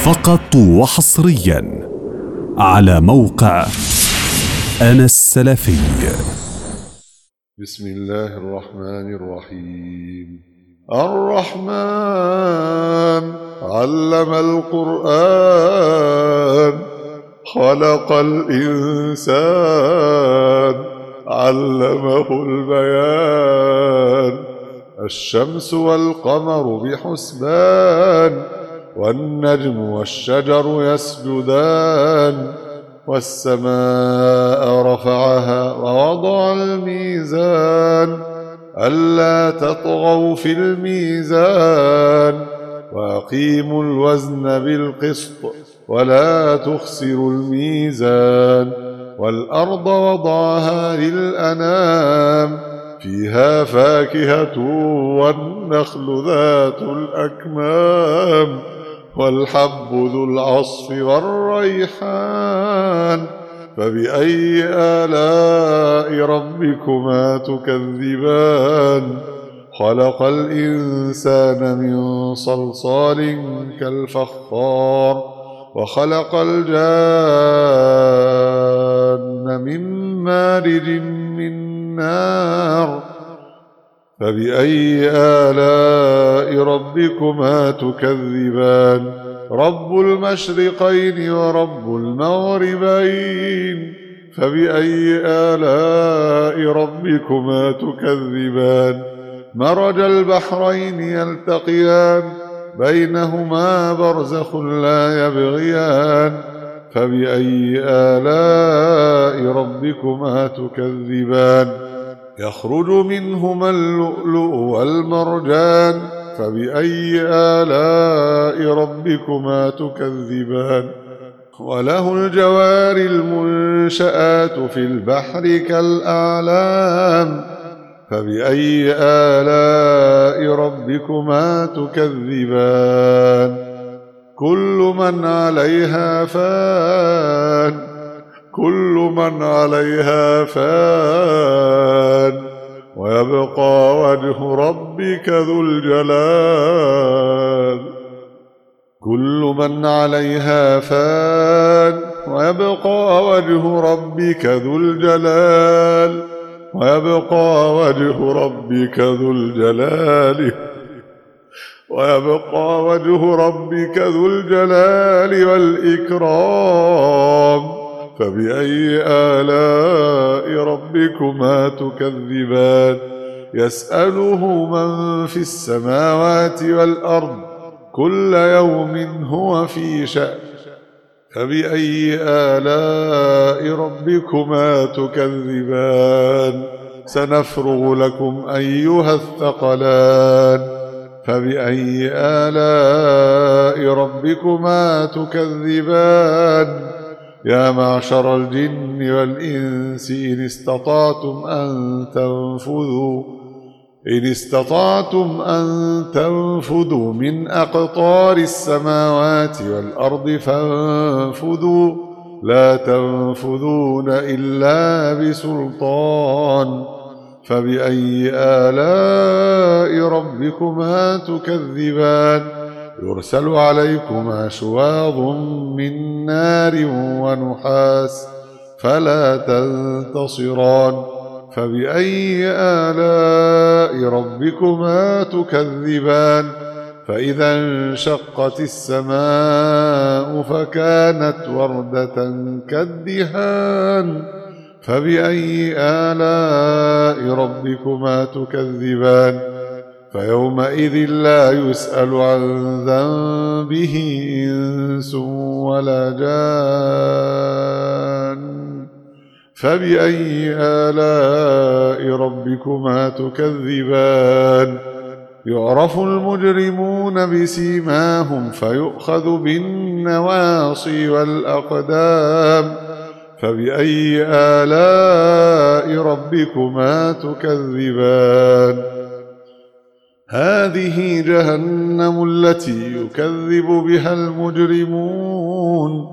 فقط وحصريا على موقع أنا السلفي. بسم الله الرحمن الرحيم. الرحمن علم القرآن، خلق الإنسان، علمه البيان. الشمس والقمر بحسبان، والنجم والشجر يسجدان. والسماء رفعها ووضع الميزان، ألا تطغوا في الميزان، وأقيموا الوزن بالقسط ولا تخسروا الميزان. والأرض وضعها للأنام، فيها فاكهة والنخل ذات الأكمام، والحب ذو العصف والريحان. فبأي آلاء ربكما تكذبان؟ خلق الإنسان من صلصال كالفخار، وخلق الجان من مارج من نار. فبأي آلاء ربكما تكذبان؟ رب المشرقين ورب المغربين. فبأي آلاء ربكما تكذبان؟ مرج البحرين يلتقيان، بينهما برزخ لا يبغيان. فبأي آلاء ربكما تكذبان؟ يخرج منهما اللؤلؤ والمرجان. فبأي آلاء ربكما تكذبان؟ وله الجوار المنشآت في البحر كالأعلام. فبأي آلاء ربكما تكذبان؟ كل من عليها فان، كل من عليها فان، ويبقى وجه ربك ذو الجلال. كل من عليها فان، ويبقى وجه ربك ذو الجلال، ويبقى وجه ربك ذو الجلال، ويبقى وجه ربك ذو الجلال والإكرام. فبأي آلاء ربكما تكذبان؟ يسأله من في السماوات والأرض، كل يوم هو في شأن. فبأي آلاء ربكما تكذبان؟ سنفرغ لكم أيها الثقلان. فبأي آلاء ربكما تكذبان؟ يا معشر الجن والإنس إن استطعتم أن تنفذوا من أقطار السماوات والأرض فانفذوا، لا تنفذون إلا بسلطان. فبأي آلاء ربكما تكذبان؟ يرسل عليكما شواظ من نار ونحاس فلا تنتصران. فبأي آلاء ربكما تكذبان؟ فإذا انشقت السماء فكانت وردة كالدهان. فبأي آلاء ربكما تكذبان؟ فيومئذ لا يسأل عن ذنبه إنس ولا جان. فبأي آلاء ربكما تكذبان؟ يعرف المجرمون بسيماهم فيؤخذ بالنواصي والأقدام. فبأي آلاء ربكما تكذبان؟ هذه جهنم التي يكذب بها المجرمون،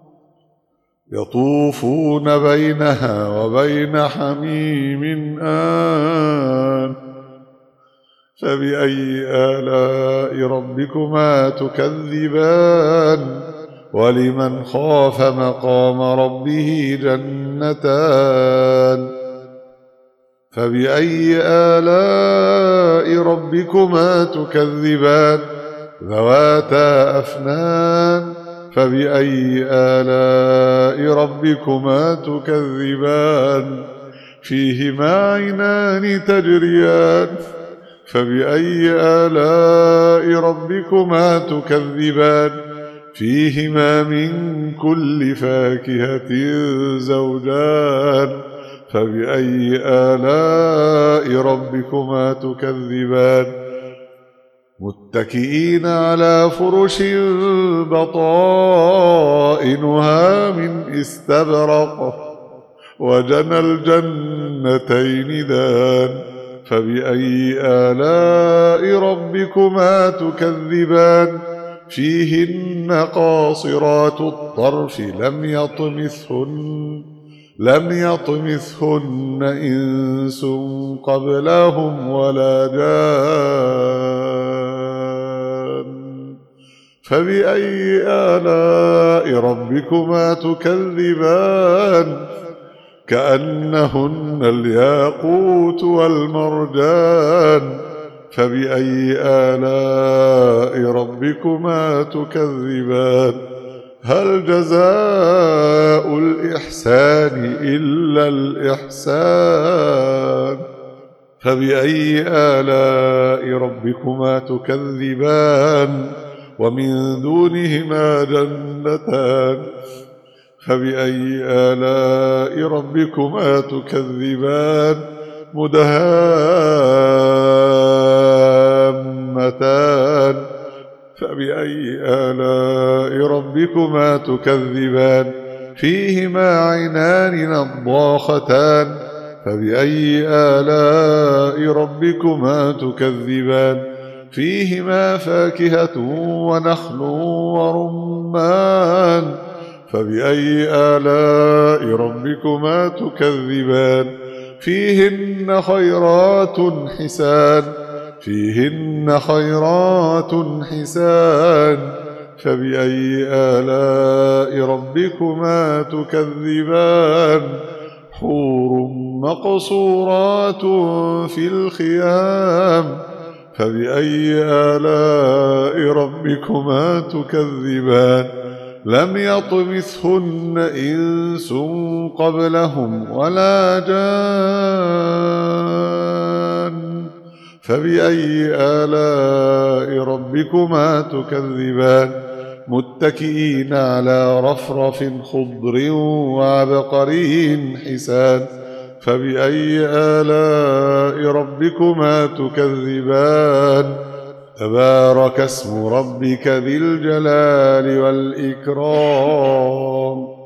يطوفون بينها وبين حميم آن. فبأي آلاء ربكما تكذبان ولمن خاف مقام ربه جنتان فبأي آلاء ربكما تكذبان ذواتا أفنان فبأي آلاء ربكما تكذبان فيهما عينان تجريان فبأي آلاء ربكما تكذبان فيهما من كل فاكهة زوجان فبأي آلاء ربكما تكذبان متكئين على فرش بطائنها من استبرق وجنى الجنتين دان فبأي آلاء ربكما تكذبان فيهن قاصرات الطرف لم يطمثهن إنس قبلهم ولا جان فبأي آلاء ربكما تكذبان كأنهن الياقوت والمرجان فبأي آلاء ربكما تكذبان هل جزاء الإحسان إلا الإحسان فبأي آلاء ربكما تكذبان ومن دونهما جنتان فبأي آلاء ربكما تكذبان مدهامتان فبأي آلاء ربكما تكذبان فيهما عينان نضاختان فبأي آلاء ربكما تكذبان فيهما فاكهة ونخل ورمان فبأي آلاء ربكما تكذبان فيهن خيرات حسان فبأي آلاء ربكما تكذبان حور مقصورات في الخيام فبأي آلاء ربكما تكذبان لم يطمثهن إنس قبلهم ولا جان فبأي آلاء ربكما تكذبان متكئين على رفرف خضر وعبقري حسان فبأي آلاء ربكما تكذبان تبارك اسم ربك ذي الجلال والإكرام